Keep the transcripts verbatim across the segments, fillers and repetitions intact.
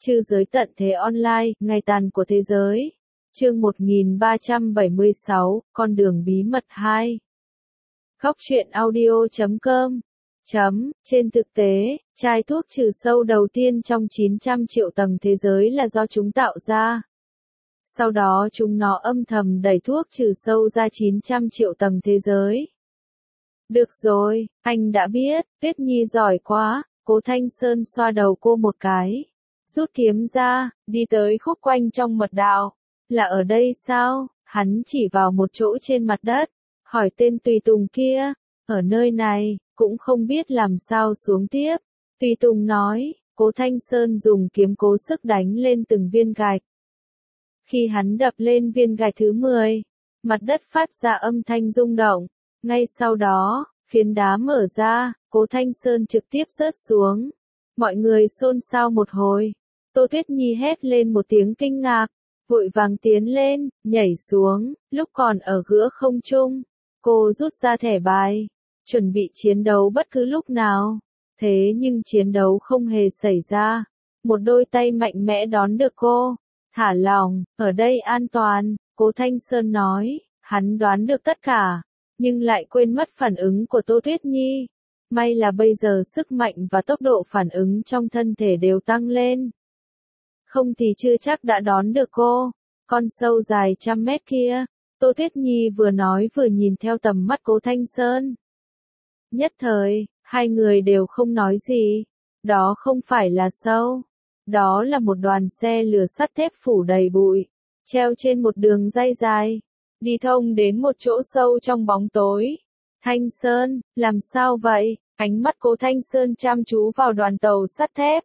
Trư giới tận thế online, ngày tàn của thế giới. Chương một nghìn ba trăm bảy mươi sáu, con đường bí mật hai. Góc truyện audio chấm com. Chấm, trên thực tế, chai thuốc trừ sâu đầu tiên trong chín trăm triệu tầng thế giới là do chúng tạo ra. Sau đó chúng nó âm thầm đẩy thuốc trừ sâu ra chín trăm triệu tầng thế giới. Được rồi, anh đã biết, Tuyết Nhi giỏi quá, Cố Thanh Sơn xoa đầu cô một cái. Rút kiếm ra, đi tới khúc quanh trong mật đạo. Là ở đây sao? Hắn chỉ vào một chỗ trên mặt đất. Hỏi tên tùy tùng kia. Ở nơi này, cũng không biết làm sao xuống tiếp. Tùy tùng nói, Cố Thanh Sơn dùng kiếm cố sức đánh lên từng viên gạch. Khi hắn đập lên viên gạch thứ mười, mặt đất phát ra âm thanh rung động. Ngay sau đó, phiến đá mở ra, Cố Thanh Sơn trực tiếp rớt xuống. Mọi người xôn xao một hồi. Tô Tuyết Nhi hét lên một tiếng kinh ngạc, vội vàng tiến lên, nhảy xuống, lúc còn ở giữa không trung. Cô rút ra thẻ bài, chuẩn bị chiến đấu bất cứ lúc nào. Thế nhưng chiến đấu không hề xảy ra. Một đôi tay mạnh mẽ đón được cô. Thả lòng, ở đây an toàn, Cố Thanh Sơn nói. Hắn đoán được tất cả, nhưng lại quên mất phản ứng của Tô Tuyết Nhi. May là bây giờ sức mạnh và tốc độ phản ứng trong thân thể đều tăng lên. Không thì chưa chắc đã đón được cô. Con sâu dài trăm mét kia. Tô Tuyết Nhi vừa nói vừa nhìn theo tầm mắt Cố Thanh Sơn. Nhất thời, hai người đều không nói gì. Đó không phải là sâu. Đó là một đoàn xe lửa sắt thép phủ đầy bụi. Treo trên một đường ray dài. Đi thông đến một chỗ sâu trong bóng tối. Thanh Sơn, làm sao vậy? Ánh mắt Cố Thanh Sơn chăm chú vào đoàn tàu sắt thép.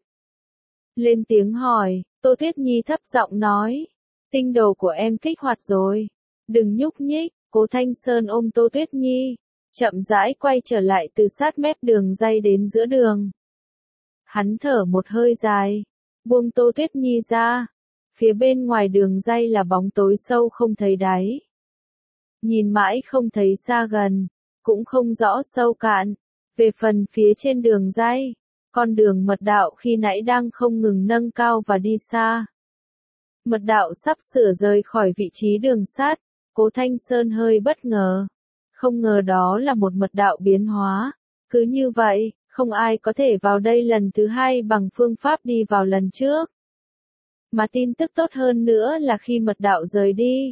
Lên tiếng hỏi, Tô Tuyết Nhi thấp giọng nói. Tinh đồ của em kích hoạt rồi. Đừng nhúc nhích, Cố Thanh Sơn ôm Tô Tuyết Nhi. Chậm rãi quay trở lại từ sát mép đường ray đến giữa đường. Hắn thở một hơi dài. Buông Tô Tuyết Nhi ra. Phía bên ngoài đường ray là bóng tối sâu không thấy đáy. Nhìn mãi không thấy xa gần. Cũng không rõ sâu cạn. Về phần phía trên đường ray, con đường mật đạo khi nãy đang không ngừng nâng cao và đi xa. Mật đạo sắp sửa rời khỏi vị trí đường sắt, Cố Thanh Sơn hơi bất ngờ. Không ngờ đó là một mật đạo biến hóa. Cứ như vậy, không ai có thể vào đây lần thứ hai bằng phương pháp đi vào lần trước. Mà tin tức tốt hơn nữa là khi mật đạo rời đi,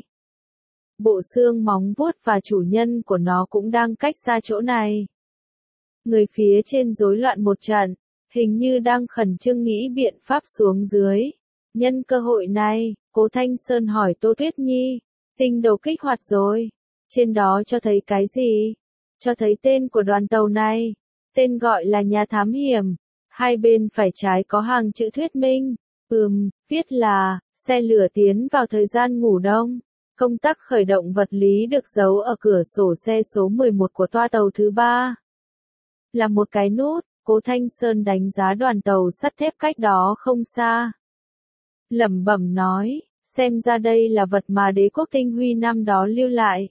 bộ xương móng vuốt và chủ nhân của nó cũng đang cách xa chỗ này. Người phía trên rối loạn một trận, hình như đang khẩn trương nghĩ biện pháp xuống dưới. Nhân cơ hội này, Cố Thanh Sơn hỏi Tô Tuyết Nhi, tinh đồ kích hoạt rồi. Trên đó cho thấy cái gì? Cho thấy tên của đoàn tàu này. Tên gọi là Nhà Thám Hiểm. Hai bên phải trái có hàng chữ thuyết minh. Ừm, viết là, xe lửa tiến vào thời gian ngủ đông. Công tắc khởi động vật lý được giấu ở cửa sổ xe số mười một của toa tàu thứ ba. Là một cái nút, Cố Thanh Sơn đánh giá đoàn tàu sắt thép cách đó không xa. Lẩm bẩm nói, xem ra đây là vật mà đế quốc Tinh Huy năm đó lưu lại.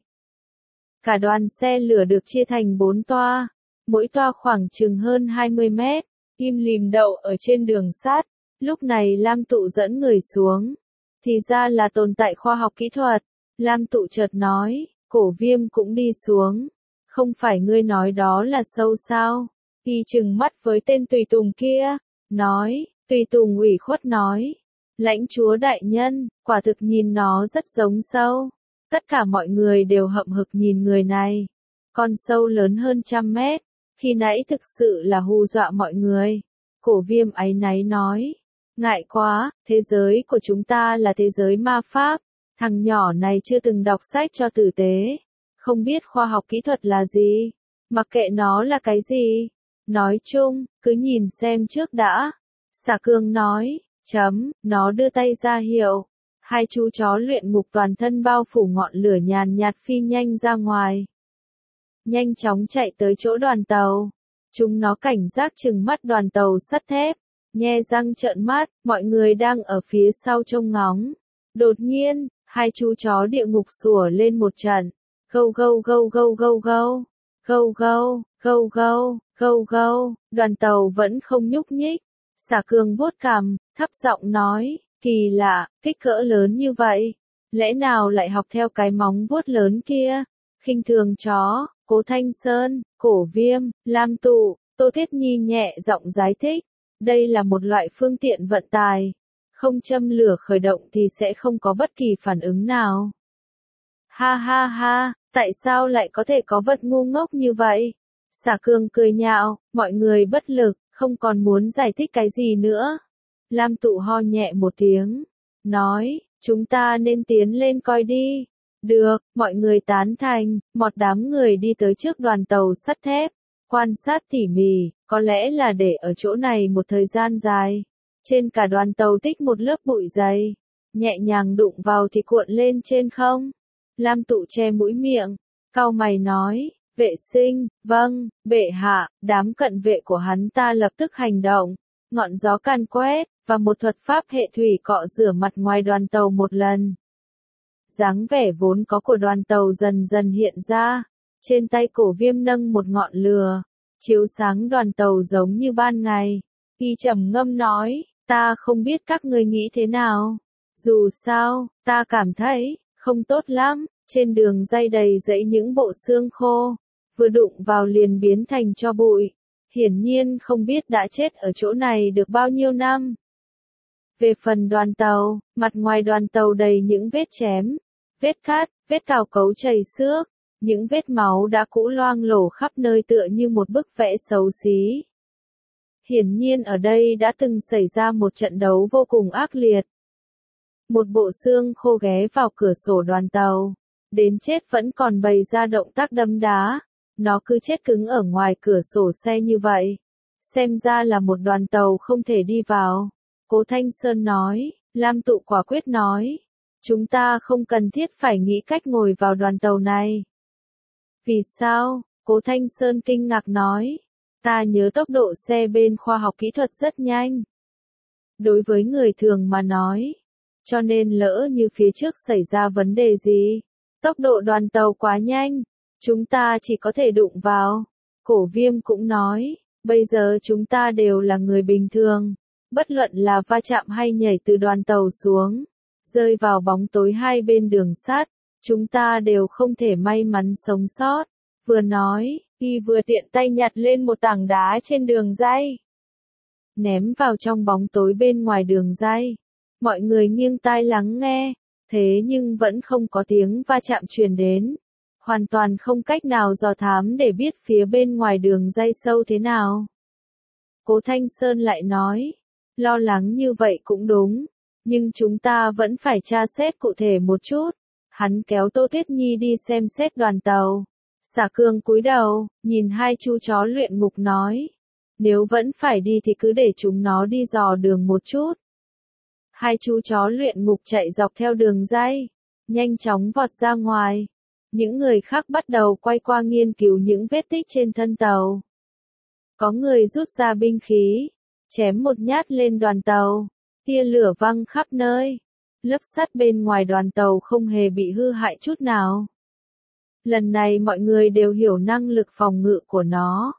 Cả đoàn xe lửa được chia thành bốn toa, mỗi toa khoảng chừng hơn hai mươi mét, im lìm đậu ở trên đường sắt. Lúc này Lam Tụ dẫn người xuống. Thì ra là tồn tại khoa học kỹ thuật. Lam Tụ chợt nói, Cổ Viêm cũng đi xuống. Không phải ngươi nói đó là sâu sao? Y trừng mắt với tên tùy tùng kia. Nói, tùy tùng ủy khuất nói. Lãnh chúa đại nhân, quả thực nhìn nó rất giống sâu. Tất cả mọi người đều hậm hực nhìn người này. Con sâu lớn hơn trăm mét. Khi nãy thực sự là hù dọa mọi người. Cổ Viêm áy náy nói. Ngại quá, thế giới của chúng ta là thế giới ma pháp. Thằng nhỏ này chưa từng đọc sách cho tử tế. Không biết khoa học kỹ thuật là gì. Mặc kệ nó là cái gì. Nói chung, cứ nhìn xem trước đã. Xà Cương nói, chấm, nó đưa tay ra hiệu. Hai chú chó luyện ngục toàn thân bao phủ ngọn lửa nhàn nhạt phi nhanh ra ngoài. Nhanh chóng chạy tới chỗ đoàn tàu. Chúng nó cảnh giác trừng mắt đoàn tàu sắt thép. Nhe răng trợn mắt, mọi người đang ở phía sau trông ngóng. Đột nhiên, hai chú chó địa ngục sủa lên một trận. Gâu gâu gâu gâu gâu gâu. Gâu gâu, gâu gâu, gâu gâu. Đoàn tàu vẫn không nhúc nhích. Xà Cương vuốt cằm, thấp giọng nói, kỳ lạ, kích cỡ lớn như vậy, lẽ nào lại học theo cái móng vuốt lớn kia, khinh thường chó, Cố Thanh Sơn, Cổ Viêm, Lam Tụ, Tô Thiết Nhi nhẹ giọng giải thích, đây là một loại phương tiện vận tải, không châm lửa khởi động thì sẽ không có bất kỳ phản ứng nào. Ha ha ha, tại sao lại có thể có vật ngu ngốc như vậy? Xà Cương cười nhạo, mọi người bất lực, không còn muốn giải thích cái gì nữa. Lam Tụ ho nhẹ một tiếng, nói, chúng ta nên tiến lên coi đi. Được, mọi người tán thành, một đám người đi tới trước đoàn tàu sắt thép, quan sát tỉ mỉ, có lẽ là để ở chỗ này một thời gian dài. Trên cả đoàn tàu tích một lớp bụi dày, nhẹ nhàng đụng vào thì cuộn lên trên không. Lam Tụ che mũi miệng, cau mày nói, vệ sinh, vâng, bệ hạ, đám cận vệ của hắn ta lập tức hành động, ngọn gió càn quét, và một thuật pháp hệ thủy cọ rửa mặt ngoài đoàn tàu một lần. Dáng vẻ vốn có của đoàn tàu dần dần hiện ra, trên tay Cổ Viêm nâng một ngọn lửa, chiếu sáng đoàn tàu giống như ban ngày. Y trầm ngâm nói, ta không biết các ngươi nghĩ thế nào. Dù sao, ta cảm thấy, không tốt lắm, trên đường dây đầy dẫy những bộ xương khô, vừa đụng vào liền biến thành tro bụi. Hiển nhiên không biết đã chết ở chỗ này được bao nhiêu năm. Về phần đoàn tàu, mặt ngoài đoàn tàu đầy những vết chém, vết cắt, vết cào cấu chảy xước, những vết máu đã cũ loang lổ khắp nơi tựa như một bức vẽ xấu xí. Hiển nhiên ở đây đã từng xảy ra một trận đấu vô cùng ác liệt. Một bộ xương khô ghé vào cửa sổ đoàn tàu, đến chết vẫn còn bày ra động tác đấm đá, nó cứ chết cứng ở ngoài cửa sổ xe như vậy. Xem ra là một đoàn tàu không thể đi vào. Cố Thanh Sơn nói, Lam Tụ quả quyết nói, chúng ta không cần thiết phải nghĩ cách ngồi vào đoàn tàu này. Vì sao? Cố Thanh Sơn kinh ngạc nói, ta nhớ tốc độ xe bên khoa học kỹ thuật rất nhanh. Đối với người thường mà nói, cho nên lỡ như phía trước xảy ra vấn đề gì, tốc độ đoàn tàu quá nhanh, chúng ta chỉ có thể đụng vào. Cổ Viêm cũng nói, bây giờ chúng ta đều là người bình thường, bất luận là va chạm hay nhảy từ đoàn tàu xuống, rơi vào bóng tối hai bên đường sắt, chúng ta đều không thể may mắn sống sót. Vừa nói, y vừa tiện tay nhặt lên một tảng đá trên đường ray, ném vào trong bóng tối bên ngoài đường ray. Mọi người nghiêng tai lắng nghe, thế nhưng vẫn không có tiếng va chạm truyền đến. Hoàn toàn không cách nào dò thám để biết phía bên ngoài đường ray sâu thế nào. Cố Thanh Sơn lại nói, lo lắng như vậy cũng đúng, nhưng chúng ta vẫn phải tra xét cụ thể một chút. Hắn kéo Tô Tuyết Nhi đi xem xét đoàn tàu. Xà Cương cúi đầu, nhìn hai chú chó luyện ngục nói, nếu vẫn phải đi thì cứ để chúng nó đi dò đường một chút. Hai chú chó luyện ngục chạy dọc theo đường ray, nhanh chóng vọt ra ngoài. Những người khác bắt đầu quay qua nghiên cứu những vết tích trên thân tàu. Có người rút ra binh khí, chém một nhát lên đoàn tàu, tia lửa văng khắp nơi. Lớp sắt bên ngoài đoàn tàu không hề bị hư hại chút nào. Lần này mọi người đều hiểu năng lực phòng ngự của nó.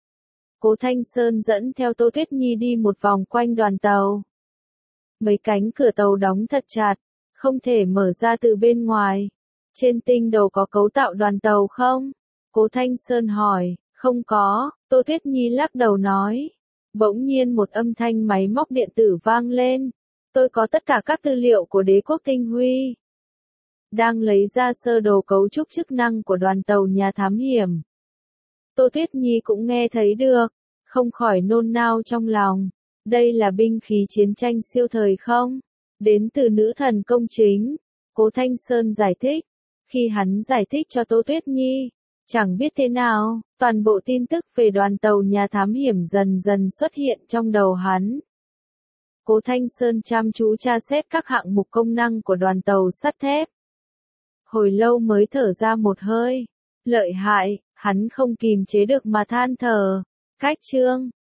Cố Thanh Sơn dẫn theo Tô Tuyết Nhi đi một vòng quanh đoàn tàu. Mấy cánh cửa tàu đóng thật chặt, không thể mở ra từ bên ngoài. Trên tinh đầu có cấu tạo đoàn tàu không? Cố Thanh Sơn hỏi, không có, Tô Tuyết Nhi lắc đầu nói. Bỗng nhiên một âm thanh máy móc điện tử vang lên. Tôi có tất cả các tư liệu của Đế quốc Tinh Huy. Đang lấy ra sơ đồ cấu trúc chức năng của đoàn tàu nhà thám hiểm. Tô Tuyết Nhi cũng nghe thấy được, không khỏi nôn nao trong lòng. Đây là binh khí chiến tranh siêu thời không? Đến từ nữ thần công chính. Cố Thanh Sơn giải thích. Khi hắn giải thích cho Tô Tuyết Nhi, chẳng biết thế nào, toàn bộ tin tức về đoàn tàu nhà thám hiểm dần dần xuất hiện trong đầu hắn. Cố Thanh Sơn chăm chú tra xét các hạng mục công năng của đoàn tàu sắt thép. Hồi lâu mới thở ra một hơi. Lợi hại, hắn không kìm chế được mà than thở. Cách chương